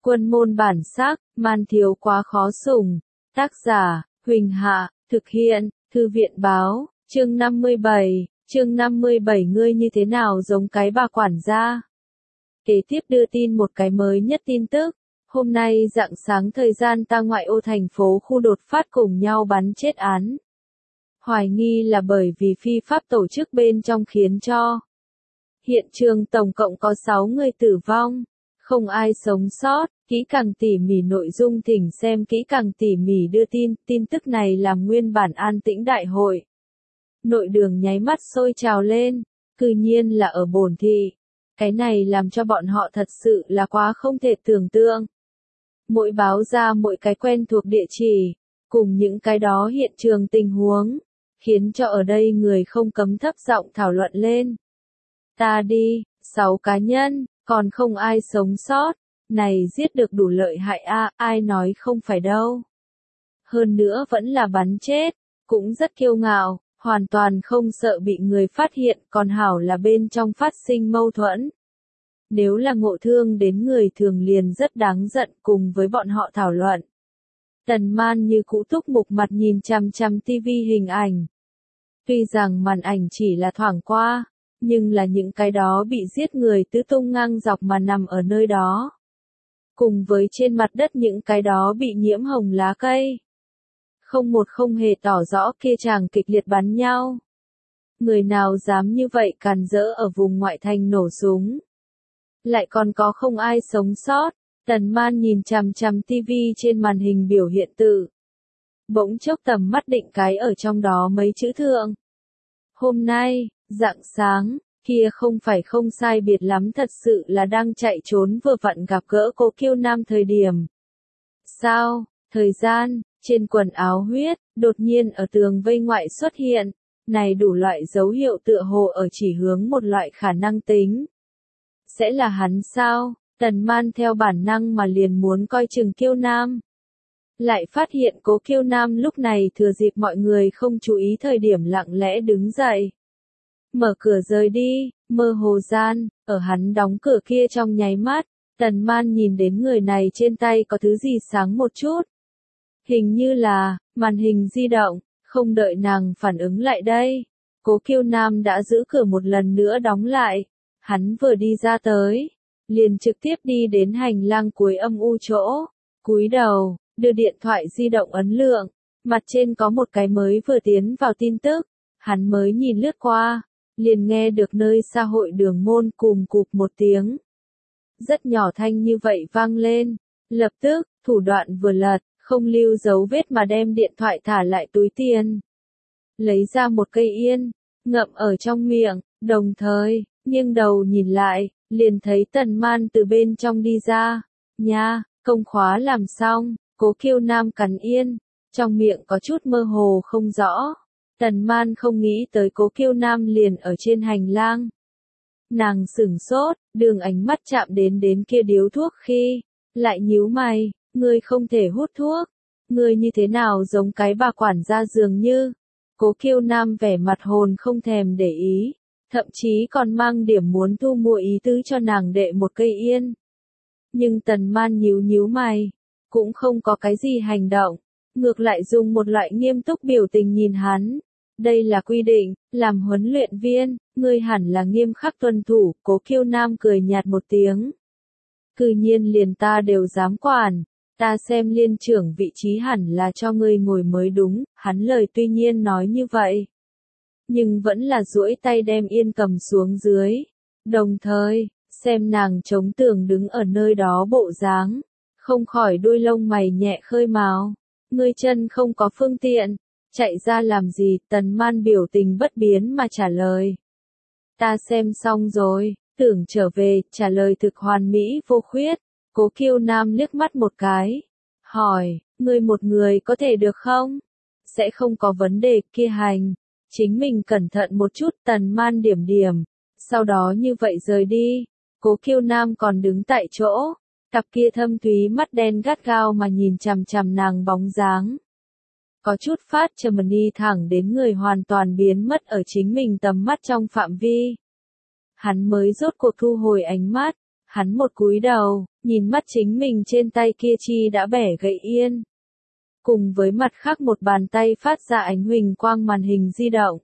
Quân môn bản sắc, man thiếu quá khó sủng. Tác giả, Huỳnh Hạ, thực hiện, Thư viện báo, chương 57, chương 57 ngươi như thế nào giống cái bà quản gia. Kế tiếp đưa tin một cái mới nhất tin tức. Hôm nay rạng sáng thời gian ta ngoại ô thành phố khu đột phát cùng nhau bắn chết án. Hoài nghi là bởi vì phi pháp tổ chức bên trong khiến cho hiện trường tổng cộng có 6 người tử vong, không ai sống sót. Kỹ càng tỉ mỉ nội dung thỉnh xem kỹ càng tỉ mỉ đưa tin tức này làm nguyên bản an tĩnh đại hội. Nội đường nháy mắt sôi trào lên, cư nhiên là ở Bồn Thị. Cái này làm cho bọn họ thật sự là quá không thể tưởng tượng. Mỗi báo ra mỗi cái quen thuộc địa chỉ, cùng những cái đó hiện trường tình huống, khiến cho ở đây người không cấm thấp giọng thảo luận lên. Ta đi, 6 cá nhân, còn không ai sống sót, này giết được đủ lợi hại a, ai nói không phải đâu. Hơn nữa vẫn là bắn chết, cũng rất kiêu ngạo, hoàn toàn không sợ bị người phát hiện, còn hảo là bên trong phát sinh mâu thuẫn. Nếu là ngộ thương đến người thường liền rất đáng giận cùng với bọn họ thảo luận. Tần Man như cũ túc mục mặt nhìn chằm chằm tivi hình ảnh. Tuy rằng màn ảnh chỉ là thoảng qua, nhưng là những cái đó bị giết người tứ tung ngang dọc mà nằm ở nơi đó. Cùng với trên mặt đất những cái đó bị nhiễm hồng lá cây. Không hề tỏ rõ kia chàng kịch liệt bắn nhau. Người nào dám như vậy càn rỡ ở vùng ngoại thành nổ súng. Lại còn có không ai sống sót. Tần Man nhìn chằm chằm tivi trên màn hình biểu hiện tự. Bỗng chốc tầm mắt định cái ở trong đó mấy chữ thượng. Hôm nay, rạng sáng, kia không phải không sai biệt lắm, thật sự là đang chạy trốn vừa vặn gặp gỡ Cố Kiêu Nam thời điểm. Sao, thời gian, trên quần áo huyết, đột nhiên ở tường vây ngoại xuất hiện, này đủ loại dấu hiệu tựa hồ ở chỉ hướng một loại khả năng tính. Sẽ là hắn sao? Tần Man theo bản năng mà liền muốn coi chừng Kiêu Nam. Lại phát hiện Cố Kiêu Nam lúc này thừa dịp mọi người không chú ý thời điểm lặng lẽ đứng dậy. Mở cửa rời đi, mơ hồ gian, ở hắn đóng cửa kia trong nháy mắt, Tần Man nhìn đến người này trên tay có thứ gì sáng một chút. Hình như là, màn hình di động, không đợi nàng phản ứng lại đây. Cố Kiêu Nam đã giữ cửa một lần nữa đóng lại. Hắn vừa đi ra tới, liền trực tiếp đi đến hành lang cuối âm u chỗ, cúi đầu, đưa điện thoại di động ấn lượng, mặt trên có một cái mới vừa tiến vào tin tức, hắn mới nhìn lướt qua, liền nghe được nơi xa hội đường môn cùm cụp một tiếng. Rất nhỏ thanh như vậy vang lên, lập tức, thủ đoạn vừa lật, không lưu dấu vết mà đem điện thoại thả lại túi tiền. Lấy ra một cây yên, ngậm ở trong miệng, đồng thời, nghiêng đầu nhìn lại, liền thấy Tần Man từ bên trong đi ra. Nha, công khóa làm xong, Cố Kiêu Nam cắn yên, trong miệng có chút mơ hồ không rõ. Tần Man không nghĩ tới Cố Kiêu Nam liền ở trên hành lang. Nàng sửng sốt, đường ánh mắt chạm đến kia điếu thuốc khi, lại nhíu mày, ngươi không thể hút thuốc, ngươi như thế nào giống cái bà quản gia dường như. Cố Kiêu Nam vẻ mặt hồn không thèm để ý, thậm chí còn mang điểm muốn thu mua ý tứ cho nàng đệ một cây yên. Nhưng Tần Man nhíu mày, cũng không có cái gì hành động, ngược lại dùng một loại nghiêm túc biểu tình nhìn hắn. Đây là quy định, làm huấn luyện viên, ngươi hẳn là nghiêm khắc tuân thủ. Cố Kiêu Nam cười nhạt một tiếng. Cư nhiên liền ta đều dám quản, ta xem liên trưởng vị trí hẳn là cho ngươi ngồi mới đúng. Hắn lời tuy nhiên nói như vậy, nhưng vẫn là duỗi tay đem yên cầm xuống dưới. Đồng thời, xem nàng chống tường đứng ở nơi đó bộ dáng, không khỏi đuôi lông mày nhẹ khơi mào. Ngươi chân không có phương tiện, chạy ra làm gì? Tần Man biểu tình bất biến mà trả lời. Ta xem xong rồi, tưởng trở về, trả lời thực hoàn mỹ vô khuyết. Cố Kiêu Nam liếc mắt một cái, hỏi, ngươi một người có thể được không? Sẽ không có vấn đề. Kia hành, chính mình cẩn thận một chút. Tần Man điểm, sau đó như vậy rời đi. Cố Kiêu Nam còn đứng tại chỗ, cặp kia thâm thúy mắt đen gắt gao mà nhìn chằm chằm nàng bóng dáng. Có chút phát trầm đi thẳng đến người hoàn toàn biến mất ở chính mình tầm mắt trong phạm vi. Hắn mới rốt cuộc thu hồi ánh mắt, Hắn một cúi đầu, nhìn mắt chính mình trên tay kia chi đã bẻ gãy yên. Cùng với mặt khác một bàn tay phát ra ánh huỳnh quang màn hình di động.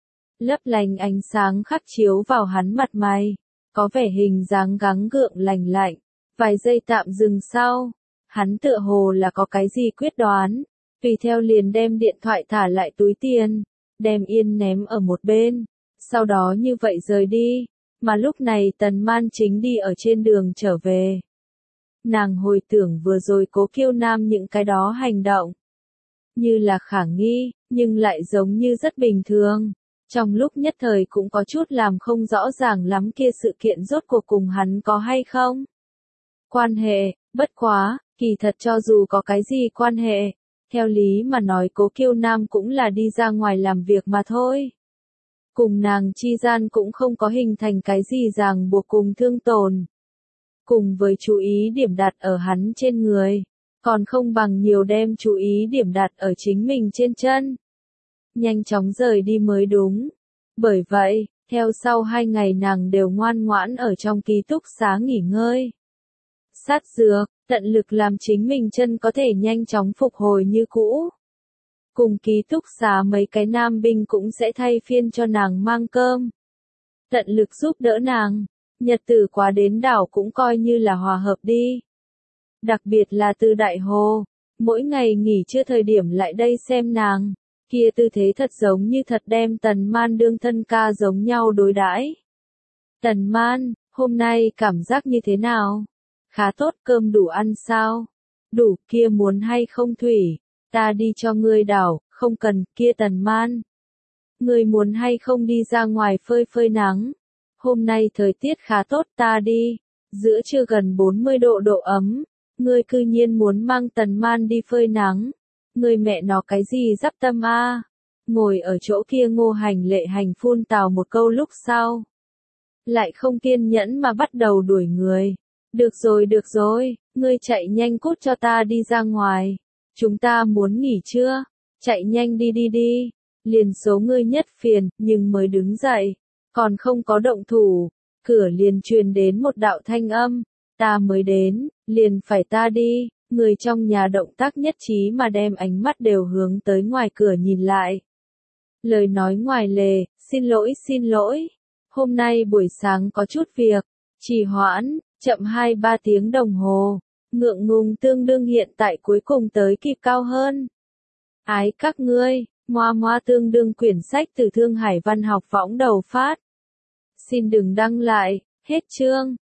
Lấp lánh ánh sáng khắc chiếu vào hắn mặt mày, có vẻ hình dáng gắng gượng lành lạnh. Vài giây tạm dừng sau, hắn tựa hồ là có cái gì quyết đoán, tùy theo liền đem điện thoại thả lại túi tiền, đem yên ném ở một bên, sau đó như vậy rời đi, mà lúc này Tần Man chính đi ở trên đường trở về. Nàng hồi tưởng vừa rồi Cố Kiêu Nam những cái đó hành động, như là khả nghi, nhưng lại giống như rất bình thường. Trong lúc nhất thời cũng có chút làm không rõ ràng lắm kia sự kiện rốt cuộc cùng hắn có hay không. Quan hệ, bất quá, kỳ thật cho dù có cái gì quan hệ, theo lý mà nói Cố Kiêu Nam cũng là đi ra ngoài làm việc mà thôi. Cùng nàng chi gian cũng không có hình thành cái gì ràng buộc cùng thương tổn. Cùng với chú ý điểm đặt ở hắn trên người, còn không bằng nhiều đem chú ý điểm đặt ở chính mình trên chân. Nhanh chóng rời đi mới đúng. Bởi vậy, theo sau 2 ngày nàng đều ngoan ngoãn ở trong ký túc xá nghỉ ngơi. Sát dược, tận lực làm chính mình chân có thể nhanh chóng phục hồi như cũ. Cùng ký túc xá mấy cái nam binh cũng sẽ thay phiên cho nàng mang cơm. Tận lực giúp đỡ nàng, nhật tử quá đến đảo cũng coi như là hòa hợp đi. Đặc biệt là từ Đại Hồ, mỗi ngày nghỉ trưa thời điểm lại đây xem nàng, kia tư thế thật giống như thật đem Tần Man đương thân ca giống nhau đối đãi. Tần Man, hôm nay cảm giác như thế nào? Khá tốt, cơm đủ ăn sao? Đủ, kia muốn hay không thủy? Ta đi cho ngươi đảo, không cần, kia Tần Man. Ngươi muốn hay không đi ra ngoài phơi phơi nắng? Hôm nay thời tiết khá tốt, ta đi. Giữa trưa gần 40 độ độ ấm. Ngươi cư nhiên muốn mang Tần Man đi phơi nắng. Ngươi mẹ nó cái gì dắp tâm a? Ngồi ở chỗ kia Ngô Hành Lệ Hành phun tào một câu lúc sau. Lại không kiên nhẫn mà bắt đầu đuổi người. Được rồi, ngươi chạy nhanh cút cho ta đi ra ngoài. Chúng ta muốn nghỉ trưa, chạy nhanh đi. Liền số ngươi nhất phiền, nhưng mới đứng dậy, còn không có động thủ, cửa liền truyền đến một đạo thanh âm, ta mới đến, liền phải ta đi. Người trong nhà động tác nhất trí mà đem ánh mắt đều hướng tới ngoài cửa nhìn lại. Lời nói ngoài lề, xin lỗi, hôm nay buổi sáng có chút việc, trì hoãn, chậm 2-3 tiếng đồng hồ, ngượng ngùng tương đương hiện tại cuối cùng tới kịp cao hơn. Ái các ngươi, moa tương đương quyển sách từ Thương Hải Văn học võng đầu phát. Xin đừng đăng lại, hết chương.